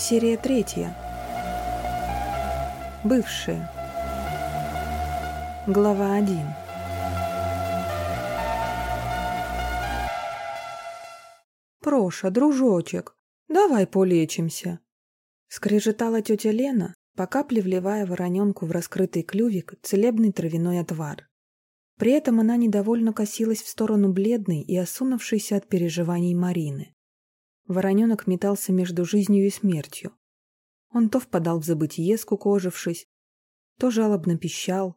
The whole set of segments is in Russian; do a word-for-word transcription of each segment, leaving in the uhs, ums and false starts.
Серия третья. Бывшие. Глава один. «Проша, дружочек, давай полечимся!» Скрежетала тетя Лена, по капле вливая вороненку в раскрытый клювик целебный травяной отвар. При этом она недовольно косилась в сторону бледной и осунувшейся от переживаний Марины. Вороненок метался между жизнью и смертью. Он то впадал в забытье, скукожившись, то жалобно пищал,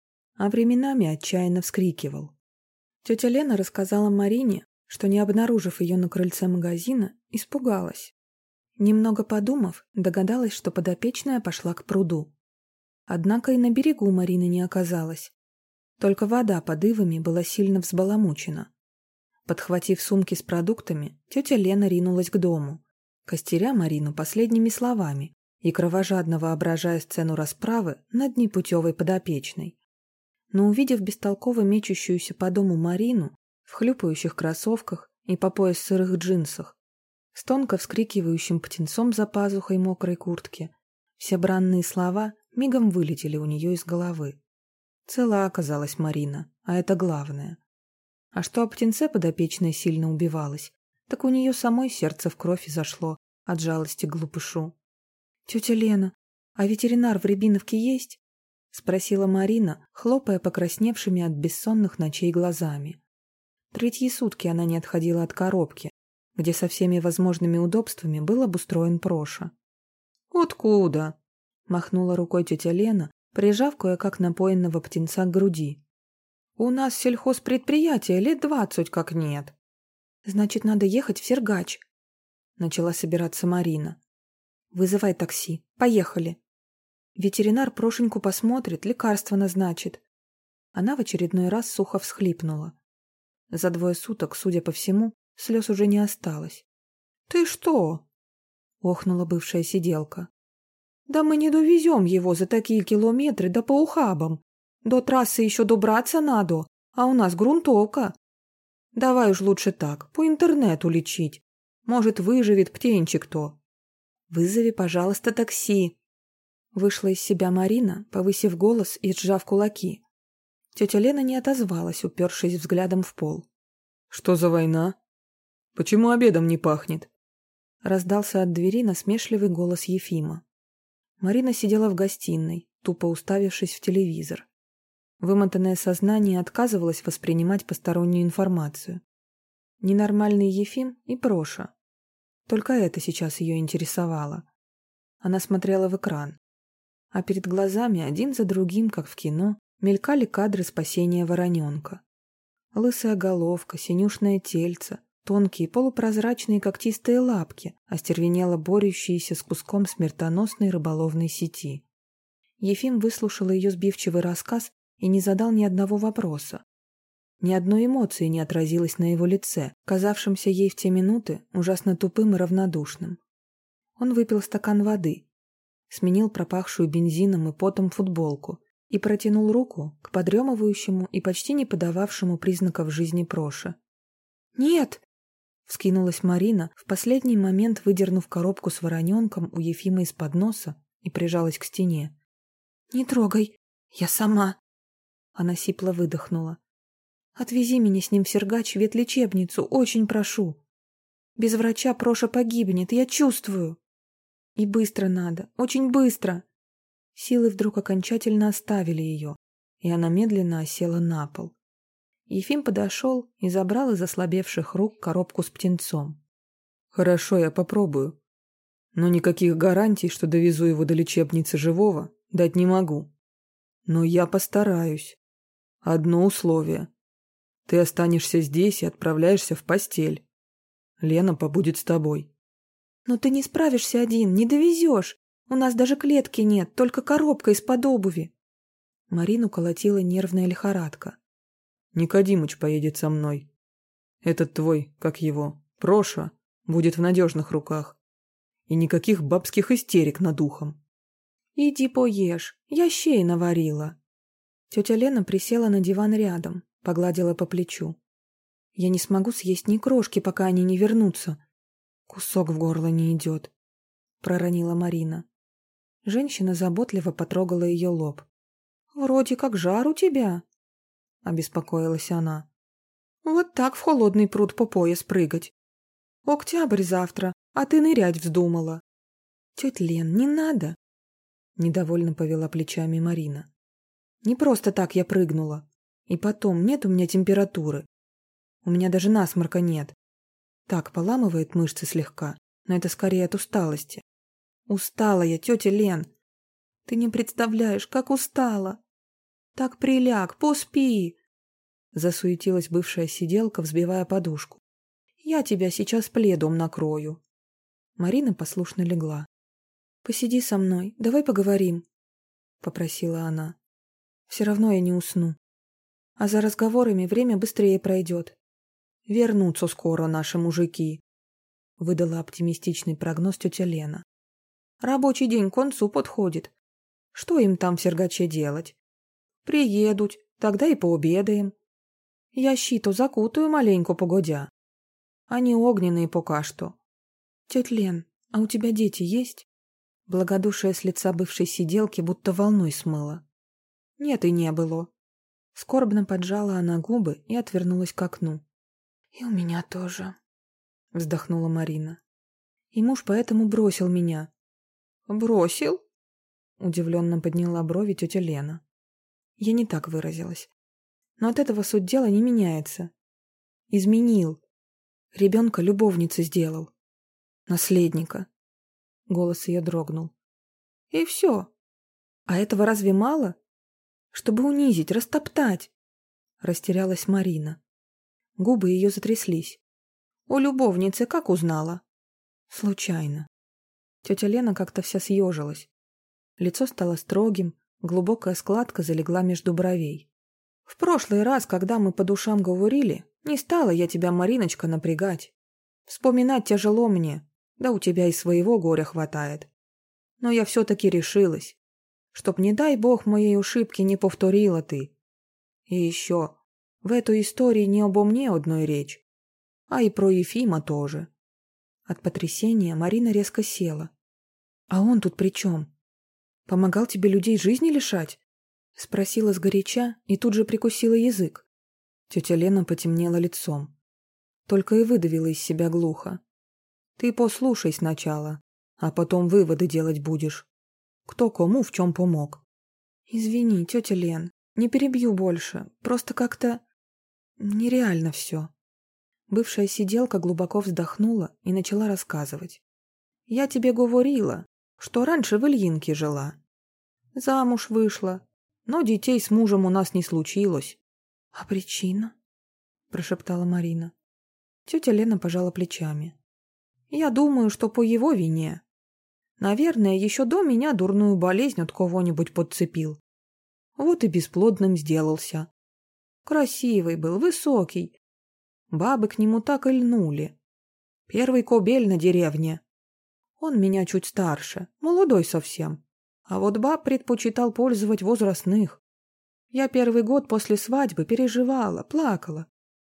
а временами отчаянно вскрикивал. Тетя Лена рассказала Марине, что, не обнаружив ее на крыльце магазина, испугалась. Немного подумав, догадалась, что подопечная пошла к пруду. Однако и на берегу Марины не оказалось. Только вода под ивами была сильно взбаламучена. Подхватив сумки с продуктами, тетя Лена ринулась к дому, костеря Марину последними словами и кровожадно воображая сцену расправы над непутевой подопечной. Но, увидев бестолково мечущуюся по дому Марину в хлюпающих кроссовках и по пояс сырых джинсах, с тонко вскрикивающим птенцом за пазухой мокрой куртки, все бранные слова мигом вылетели у нее из головы. Цела оказалась Марина, а это главное. А что о птенце подопечная сильно убивалась, так у нее самой сердце в кровь зашло от жалости к глупышу. «Тетя Лена, а ветеринар в Рябиновке есть?» — спросила Марина, хлопая покрасневшими от бессонных ночей глазами. Третьи сутки она не отходила от коробки, где со всеми возможными удобствами был обустроен Проша. «Откуда?» — махнула рукой тетя Лена, прижав кое-как напоенного птенца к груди. «У нас сельхозпредприятие лет двадцать как нет». «Значит, надо ехать в Сергач», — начала собираться Марина. «Вызывай такси. Поехали. Ветеринар Прошеньку посмотрит, лекарство назначит». Она в очередной раз сухо всхлипнула. За двое суток, судя по всему, слез уже не осталось. «Ты что?» — охнула бывшая сиделка. «Да мы не довезем его за такие километры да по ухабам. До трассы еще добраться надо, а у нас грунтовка. Давай уж лучше так, по интернету лечить. Может, выживет птенчик-то». «Вызови, пожалуйста, такси». Вышла из себя Марина, повысив голос и сжав кулаки. Тетя Лена не отозвалась, упершись взглядом в пол. «Что за война? Почему обедом не пахнет?» Раздался от двери насмешливый голос Ефима. Марина сидела в гостиной, тупо уставившись в телевизор. Вымотанное сознание отказывалось воспринимать постороннюю информацию. Ненормальный Ефим и Проша. Только это сейчас ее интересовало. Она смотрела в экран. А перед глазами один за другим, как в кино, мелькали кадры спасения вороненка. Лысая головка, синюшное тельце, тонкие полупрозрачные когтистые лапки, остервенело борющиеся с куском смертоносной рыболовной сети. Ефим выслушал ее сбивчивый рассказ и не задал ни одного вопроса. Ни одной эмоции не отразилось на его лице, казавшемся ей в те минуты ужасно тупым и равнодушным. Он выпил стакан воды, сменил пропахшую бензином и потом футболку и протянул руку к подремывающему и почти не подававшему признаков жизни Проше. «Нет!» — вскинулась Марина, в последний момент выдернув коробку с вороненком у Ефима из-под носа и прижалась к стене. «Не трогай! Я сама!» Она сипло выдохнула. «Отвези меня с ним в Сергач в ветлечебницу, очень прошу. Без врача Проша погибнет, я чувствую. И быстро надо, очень быстро!» Силы вдруг окончательно оставили ее, и она медленно осела на пол. Ефим подошел и забрал из ослабевших рук коробку с птенцом. «Хорошо, я попробую. Но никаких гарантий, что довезу его до лечебницы живого, дать не могу. Но я постараюсь. Одно условие. Ты останешься здесь и отправляешься в постель. Лена побудет с тобой». «Но ты не справишься один, не довезешь. У нас даже клетки нет, только коробка из-под обуви». Марину колотила нервная лихорадка. «Никодимыч поедет со мной. Этот твой, как его, Проша, будет в надежных руках. И никаких бабских истерик над ухом». «Иди поешь, я щей наварила». Тетя Лена присела на диван рядом, погладила по плечу. «Я не смогу съесть ни крошки, пока они не вернутся. Кусок в горло не идет. проронила Марина. Женщина заботливо потрогала ее лоб. «Вроде как жар у тебя», — обеспокоилась она. «Вот так в холодный пруд по пояс прыгать. Октябрь завтра, а ты нырять вздумала». «Тетя Лен, не надо», — недовольно повела плечами Марина. «Не просто так я прыгнула. И потом, нет у меня температуры. У меня даже насморка нет. Так, поламывает мышцы слегка, но это скорее от усталости. Устала я, тетя Лен. Ты не представляешь, как устала. Так приляг, поспи. Засуетилась бывшая сиделка, взбивая подушку. Я тебя сейчас пледом накрою. Марина послушно легла. Посиди со мной, давай поговорим, попросила она. Все равно я не усну. А за разговорами время быстрее пройдет. Вернутся скоро наши мужики, выдала оптимистичный прогноз тетя Лена. Рабочий день к концу подходит. Что им там в Сергаче делать? Приедут, тогда и пообедаем. Я щиту закутаю маленько погодя. Они огненные пока что. Тетя Лен, а у тебя дети есть? Благодушие с лица бывшей сиделки будто волной смыло. Нет и не было. Скорбно поджала она губы и отвернулась к окну. И у меня тоже, вздохнула Марина. И муж поэтому бросил меня. Бросил? Удивленно подняла брови тетя Лена. Я не так выразилась. Но от этого суть дела не меняется. Изменил. Ребенка любовницей сделал. Наследника. Голос ее дрогнул. И все. А этого разве мало? Чтобы унизить, растоптать. Растерялась Марина. Губы ее затряслись. У любовницы как узнала? Случайно. Тетя Лена как-то вся съежилась. Лицо стало строгим, глубокая складка залегла между бровей. В прошлый раз, когда мы по душам говорили, не стала я тебя, Мариночка, напрягать. Вспоминать тяжело мне, да у тебя и своего горя хватает. Но я все-таки решилась, чтоб, не дай бог, моей ошибки не повторила ты. И еще, в этой истории не обо мне одной речь, а и про Ефима тоже. От потрясения Марина резко села. А он тут при чем? Помогал тебе людей жизни лишать? Спросила сгоряча и тут же прикусила язык. Тетя Лена потемнела лицом. Только и выдавила из себя глухо. Ты послушай сначала, а потом выводы делать будешь. Кто кому в чем помог. Извини, тетя Лен, не перебью больше, просто как-то нереально все. Бывшая сиделка глубоко вздохнула и начала рассказывать. Я тебе говорила, что раньше в Ильинке жила. Замуж вышла, но детей с мужем у нас не случилось. — А причина? — прошептала Марина. Тетя Лена пожала плечами. — Я думаю, что по его вине. Наверное, еще до меня дурную болезнь от кого-нибудь подцепил. Вот и бесплодным сделался. Красивый был, высокий. Бабы к нему так и льнули. Первый кобель на деревне. Он меня чуть старше, молодой совсем. А вот баб предпочитал пользовать возрастных. Я первый год после свадьбы переживала, плакала.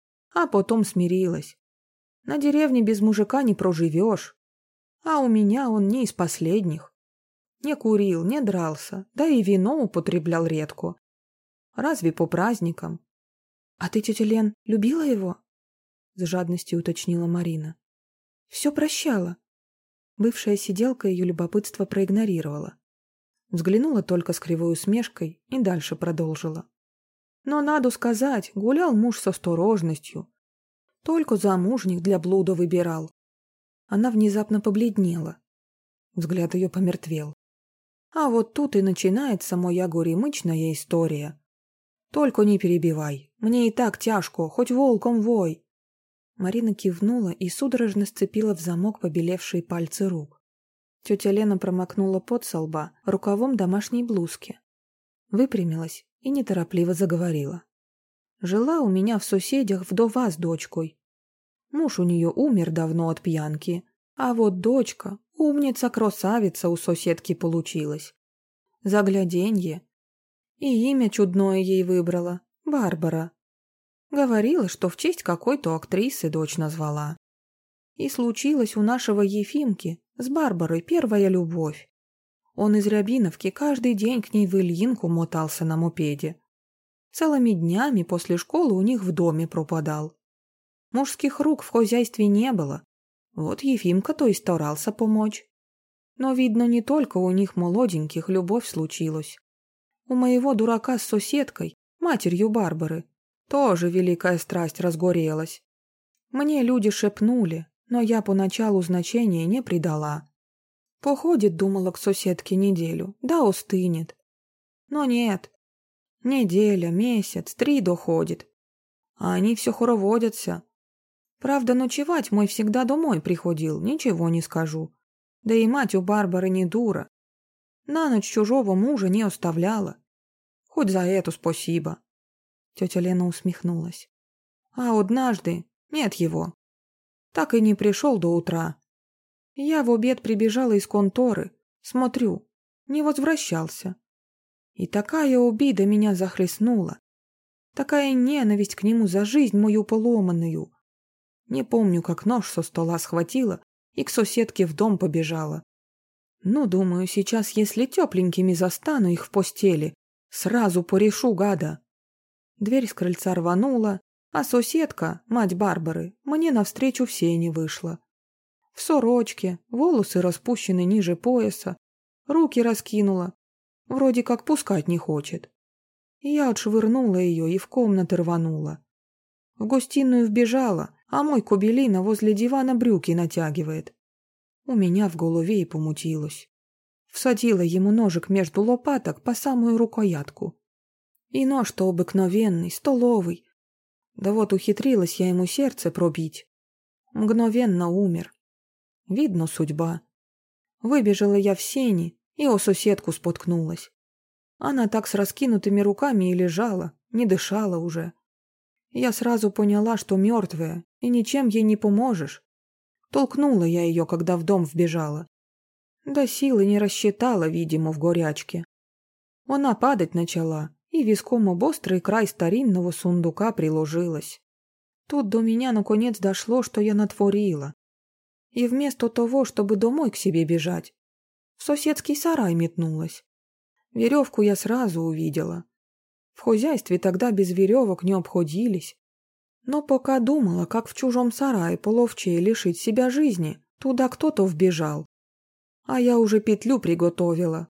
А потом смирилась. На деревне без мужика не проживешь. А у меня он не из последних. Не курил, не дрался, да и вино употреблял редко. Разве по праздникам? — А ты, тетя Лен, любила его? — с жадностью уточнила Марина. — Все прощала. Бывшая сиделка ее любопытство проигнорировала. Взглянула только с кривой усмешкой и дальше продолжила. Но, надо сказать, гулял муж с осторожностью. Только замужних для блуда выбирал. Она внезапно побледнела. Взгляд ее помертвел. А вот тут и начинается моя горемычная история. Только не перебивай, мне и так тяжко, хоть волком вой. Марина кивнула и судорожно сцепила в замок побелевшие пальцы рук. Тетя Лена промокнула пот со лба рукавом домашней блузки. Выпрямилась и неторопливо заговорила. Жила у меня в соседях вдова с дочкой. Муж у нее умер давно от пьянки, а вот дочка, умница-красавица у соседки получилась. Загляденье. И имя чудное ей выбрала — Барбара. Говорила, что в честь какой-то актрисы дочь назвала. И случилось у нашего Ефимки С Барбарой первая любовь. Он из Рябиновки каждый день к ней в Ильинку мотался на мопеде. Целыми днями после школы у них в доме пропадал. Мужских рук в хозяйстве не было. Вот Ефимка-то и старался помочь. Но, видно, не только у них молоденьких любовь случилась. У моего дурака с соседкой, матерью Барбары, тоже великая страсть разгорелась. Мне люди шепнули, но я поначалу значения не придала. Походит, думала, к соседке неделю, да остынет. Но нет. Неделя, месяц, три доходит. А они все хороводятся. Правда, ночевать мой всегда домой приходил, ничего не скажу. Да и мать у Барбары не дура. На ночь чужого мужа не оставляла. Хоть за это спасибо. Тетя Лена усмехнулась. А однажды нет его. Так и не пришел до утра. Я в обед прибежала из конторы, смотрю, не возвращался. И такая обида меня захлестнула. Такая ненависть к нему за жизнь мою поломанную. Не помню, как нож со стола схватила и к соседке в дом побежала. Ну, думаю, сейчас, если тепленькими застану их в постели, сразу порешу гада. Дверь с крыльца рванула, а соседка, мать Барбары, мне навстречу в сени вышла. В сорочке, волосы распущены ниже пояса, руки раскинула, вроде как пускать не хочет. Я отшвырнула ее и в комнаты рванула. В гостиную вбежала, а мой Кобелина возле дивана брюки натягивает. У меня в голове и помутилось. Всадила ему ножик между лопаток по самую рукоятку. И нож-то обыкновенный, столовый. Да вот ухитрилась я ему сердце пробить. Мгновенно умер. Видно, судьба. Выбежала я в сени и о соседку споткнулась. Она так с раскинутыми руками и лежала, не дышала уже. Я сразу поняла, что мертвая, и ничем ей не поможешь. Толкнула я ее, когда в дом вбежала. Да силы не рассчитала, видимо, в горячке. Она падать начала, и виском об острый край старинного сундука приложилась. Тут до меня наконец дошло, что я натворила. И вместо того, чтобы домой к себе бежать, в соседский сарай метнулась. Веревку я сразу увидела. В хозяйстве тогда без веревок не обходились. Но пока думала, как в чужом сарае половчее лишить себя жизни, туда кто-то вбежал. А я уже петлю приготовила.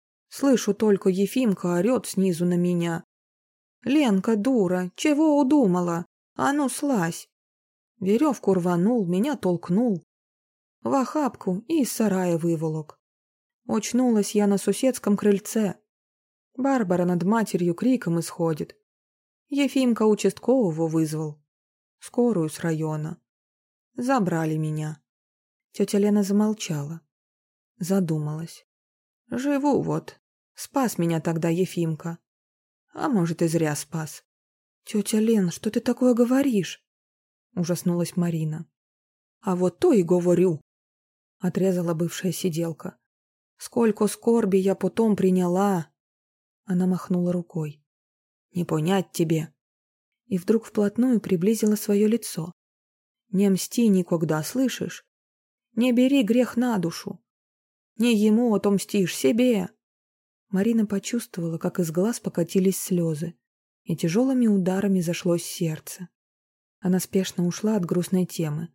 Слышу только, Ефимка орет снизу на меня. «Ленка, дура, чего удумала? А ну, слазь!» Веревку рванул, меня толкнул. В охапку и из сарая выволок. Очнулась я на соседском крыльце. Барбара над матерью криком исходит. Ефимка участкового вызвал. Скорую с района. Забрали меня. Тетя Лена замолчала. Задумалась. Живу вот. Спас меня тогда Ефимка. А может, и зря спас. Тетя Лен, что ты такое говоришь? Ужаснулась Марина. А вот то и говорю. Отрезала бывшая сиделка. Сколько скорби я потом приняла. Она махнула рукой. Не понять тебе. И вдруг вплотную приблизила свое лицо. Не мсти никогда, слышишь? Не бери грех на душу. Не ему отомстишь, себе. Марина почувствовала, как из глаз покатились слезы, и тяжелыми ударами зашлось сердце. Она спешно ушла от грустной темы.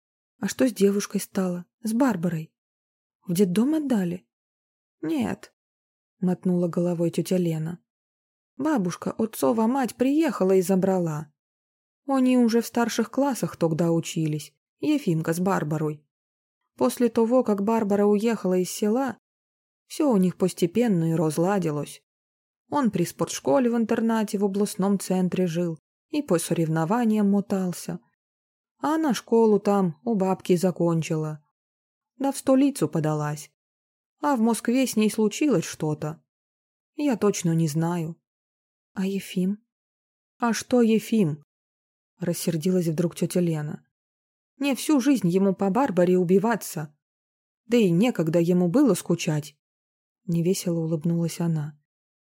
А что с девушкой стало? С Барбарой? В детдом отдали? Нет, мотнула головой тетя Лена. Бабушка, отцова мать, приехала и забрала. Они уже в старших классах тогда учились, Ефимка с Барбарой. После того, как Барбара уехала из села, все у них постепенно и разладилось. Он при спортшколе в интернате в областном центре жил и по соревнованиям мотался. А она школу там у бабки закончила. Да в столицу подалась. А в Москве с ней случилось что-то. Я точно не знаю. А Ефим? А что Ефим? Рассердилась вдруг тетя Лена. Не всю жизнь ему по Барбаре убиваться. Да и некогда ему было скучать. Невесело улыбнулась она.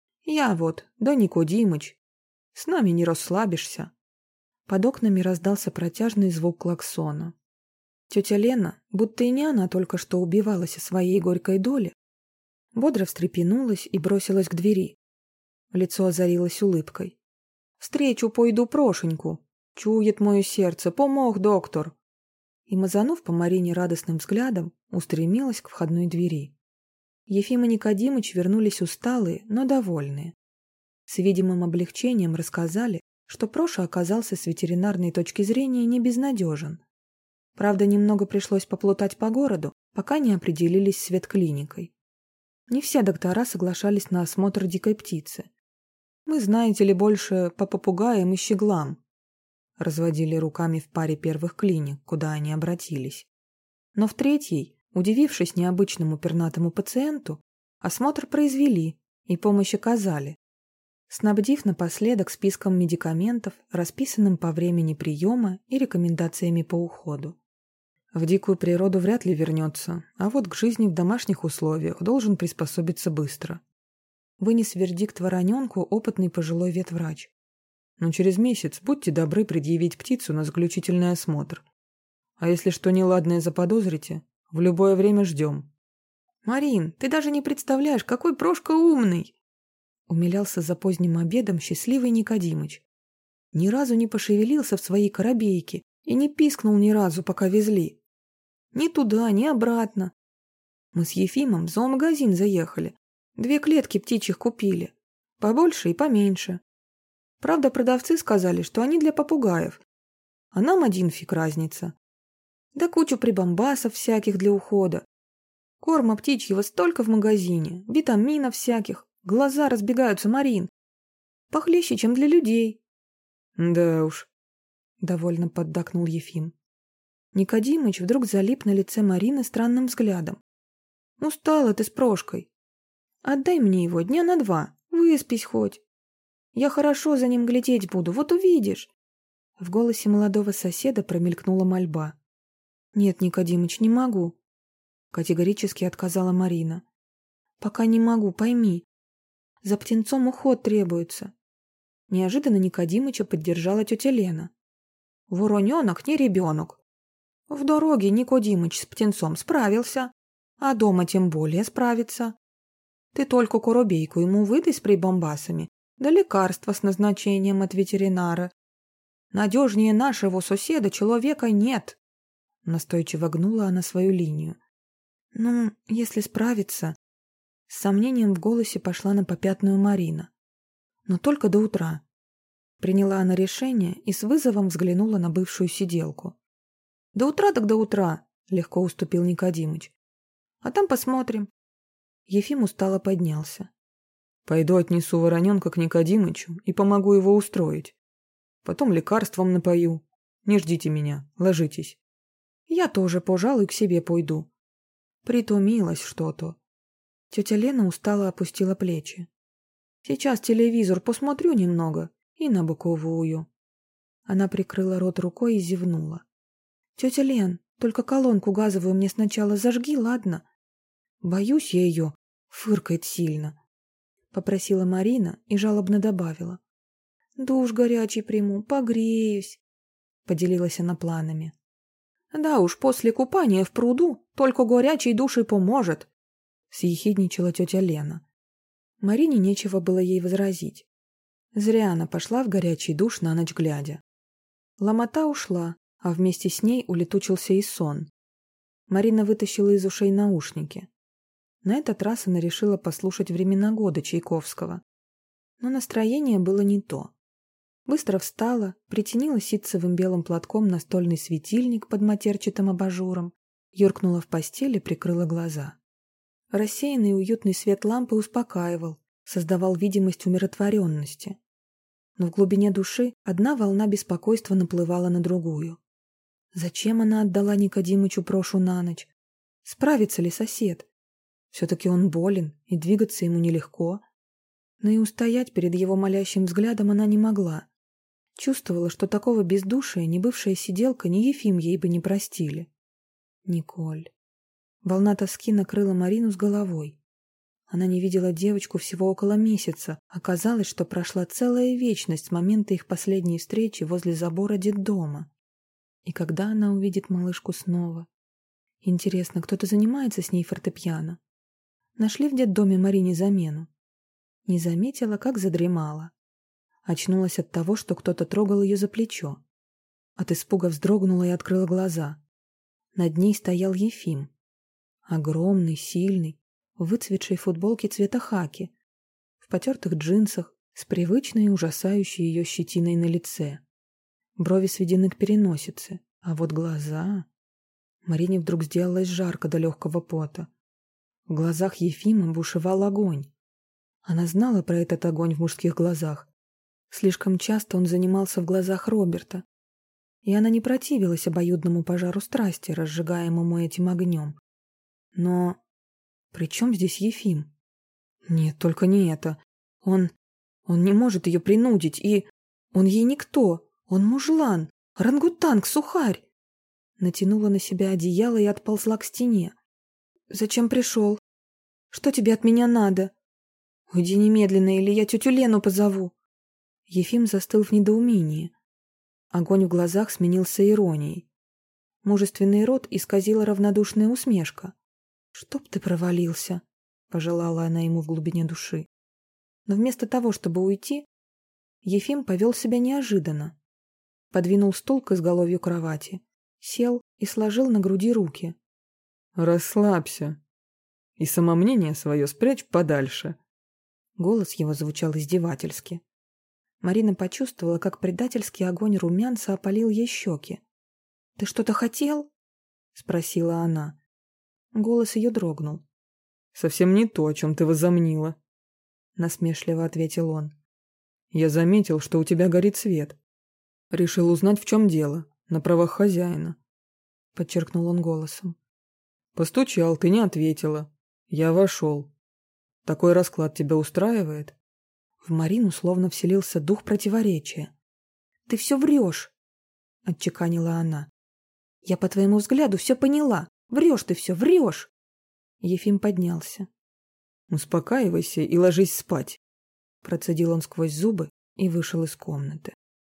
Я вот, да Никодимыч. С нами не расслабишься. Под окнами раздался протяжный звук клаксона. Тетя Лена, будто и не она только что убивалась о своей горькой доле, бодро встрепенулась и бросилась к двери. Лицо озарилось улыбкой. «Встречу пойду Прошеньку. Чует мое сердце, помог доктор!» И, мазанув по Марине радостным взглядом, устремилась к входной двери. Ефим и Никодимыч вернулись усталые, но довольные. С видимым облегчением рассказали, что Проша оказался с ветеринарной точки зрения не безнадежен. Правда, немного пришлось поплутать по городу, пока не определились с ветклиникой. Не все доктора соглашались на осмотр дикой птицы. «Мы, знаете ли, больше по попугаям и щеглам», разводили руками в паре первых клиник, куда они обратились. Но в третьей, удивившись необычному пернатому пациенту, осмотр произвели и помощь оказали, снабдив напоследок списком медикаментов, расписанным по времени приема и рекомендациями по уходу. В дикую природу вряд ли вернется, а вот к жизни в домашних условиях должен приспособиться быстро. Вынес вердикт вороненку опытный пожилой ветврач. Но через месяц будьте добры предъявить птицу на заключительный осмотр. А если что неладное заподозрите, в любое время ждем. «Марин, ты даже не представляешь, какой Прошка умный!» Умилялся за поздним обедом счастливый Никодимыч. Ни разу не пошевелился в своей коробейке и не пискнул ни разу, пока везли. Ни туда, ни обратно. Мы с Ефимом в зоомагазин заехали. Две клетки птичьих купили. Побольше и поменьше. Правда, продавцы сказали, что они для попугаев. А нам один фиг разница. Да кучу прибамбасов всяких для ухода. Корма птичьего столько в магазине, витаминов всяких. Глаза разбегаются, Марин. Похлеще, чем для людей. Да уж, довольно поддакнул Ефим. Никодимыч вдруг залип на лице Марины странным взглядом. Устала ты с Прошкой. Отдай мне его дня на два, выспись хоть. Я хорошо за ним глядеть буду, вот увидишь. В голосе молодого соседа промелькнула мольба. Нет, Никодимыч, не могу. Категорически отказала Марина. Пока не могу, пойми. За птенцом уход требуется. Неожиданно Никодимыча поддержала тетя Лена. Вороненок не ребенок. В дороге Никодимыч с птенцом справился, а дома тем более справится. Ты только коробейку ему выдай с прибамбасами, да лекарства с назначением от ветеринара. Надежнее нашего соседа человека нет. Настойчиво гнула она свою линию. Ну, если справится... С сомнением в голосе пошла на попятную Марина. Но только до утра. Приняла она решение и с вызовом взглянула на бывшую сиделку. До утра так до утра, легко уступил Никодимыч. А там посмотрим. Ефим устало поднялся. Пойду отнесу вороненка к Никодимычу и помогу его устроить. Потом лекарством напою. Не ждите меня, ложитесь. Я тоже, пожалуй, к себе пойду. Притомилась что-то. Тетя Лена устало опустила плечи. Сейчас телевизор посмотрю немного и на боковую. Она прикрыла рот рукой и зевнула. Тетя Лен, только колонку газовую мне сначала зажги, ладно? Боюсь я ее, фыркает сильно. Попросила Марина и жалобно добавила. Душ горячий приму, погреюсь. Поделилась она планами. Да уж, после купания в пруду только горячий душ и поможет. Съехидничала тетя Лена. Марине нечего было ей возразить. Зря она пошла в горячий душ на ночь глядя. Ломота ушла, а вместе с ней улетучился и сон. Марина вытащила из ушей наушники. На этот раз она решила послушать «Времена года» Чайковского. Но настроение было не то. Быстро встала, притянила ситцевым белым платком настольный светильник под матерчатым абажуром, юркнула в постель и прикрыла глаза. Рассеянный уютный свет лампы успокаивал, создавал видимость умиротворенности. Но в глубине души одна волна беспокойства наплывала на другую. Зачем она отдала Никодимычу Прошу на ночь? Справится ли сосед? Все-таки он болен, и двигаться ему нелегко. Но и устоять перед его молящим взглядом она не могла. Чувствовала, что такого бездушия ни бывшая сиделка, ни Ефим ей бы не простили. Николь. Волна тоски накрыла Марину с головой. Она не видела девочку всего около месяца. Оказалось, что прошла целая вечность с момента их последней встречи возле забора детдома. И когда она увидит малышку снова? Интересно, кто-то занимается с ней фортепиано? Нашли в детдоме Марине замену? Не заметила, как задремала. Очнулась от того, что кто-то трогал ее за плечо. От испуга вздрогнула и открыла глаза. Над ней стоял Ефим. Огромный, сильный, в выцветшей футболке цвета хаки, в потертых джинсах, с привычной и ужасающей ее щетиной на лице. Брови сведены к переносице, а вот глаза... Марине вдруг сделалось жарко до легкого пота. В глазах Ефима бушевал огонь. Она знала про этот огонь в мужских глазах. Слишком часто он занимался в глазах Роберта. И она не противилась обоюдному пожару страсти, разжигаемому этим огнем. Но при чем здесь Ефим? Нет, только не это. Он... он не может ее принудить, и... он ей никто. Он мужлан, орангутанг, сухарь. Натянула на себя одеяло и отползла к стене. «Зачем пришел? Что тебе от меня надо? Уйди немедленно, или я тетю Лену позову». Ефим застыл в недоумении. Огонь в глазах сменился иронией. Мужественный рот исказила равнодушная усмешка. «Чтоб ты провалился», — пожелала она ему в глубине души. Но вместо того, чтобы уйти, Ефим повел себя неожиданно. Подвинул стул к изголовью кровати, сел и сложил на груди руки. «Расслабься. И самомнение свое спрячь подальше». Голос его звучал издевательски. Марина почувствовала, как предательский огонь румянца опалил ей щеки. «Ты что-то хотел?» — спросила она. Голос ее дрогнул. «Совсем не то, о чем ты возомнила», — насмешливо ответил он. «Я заметил, что у тебя горит свет. Решил узнать, в чем дело, на правах хозяина», — подчеркнул он голосом. «Постучал, ты не ответила. Я вошел. Такой расклад тебя устраивает?» В Марину словно вселился дух противоречия. «Ты все врешь», — отчеканила она. «Я по твоему взгляду все поняла. Врешь ты все, врешь!» Ефим поднялся. «Успокаивайся и ложись спать», — процедил он сквозь зубы и вышел из комнаты.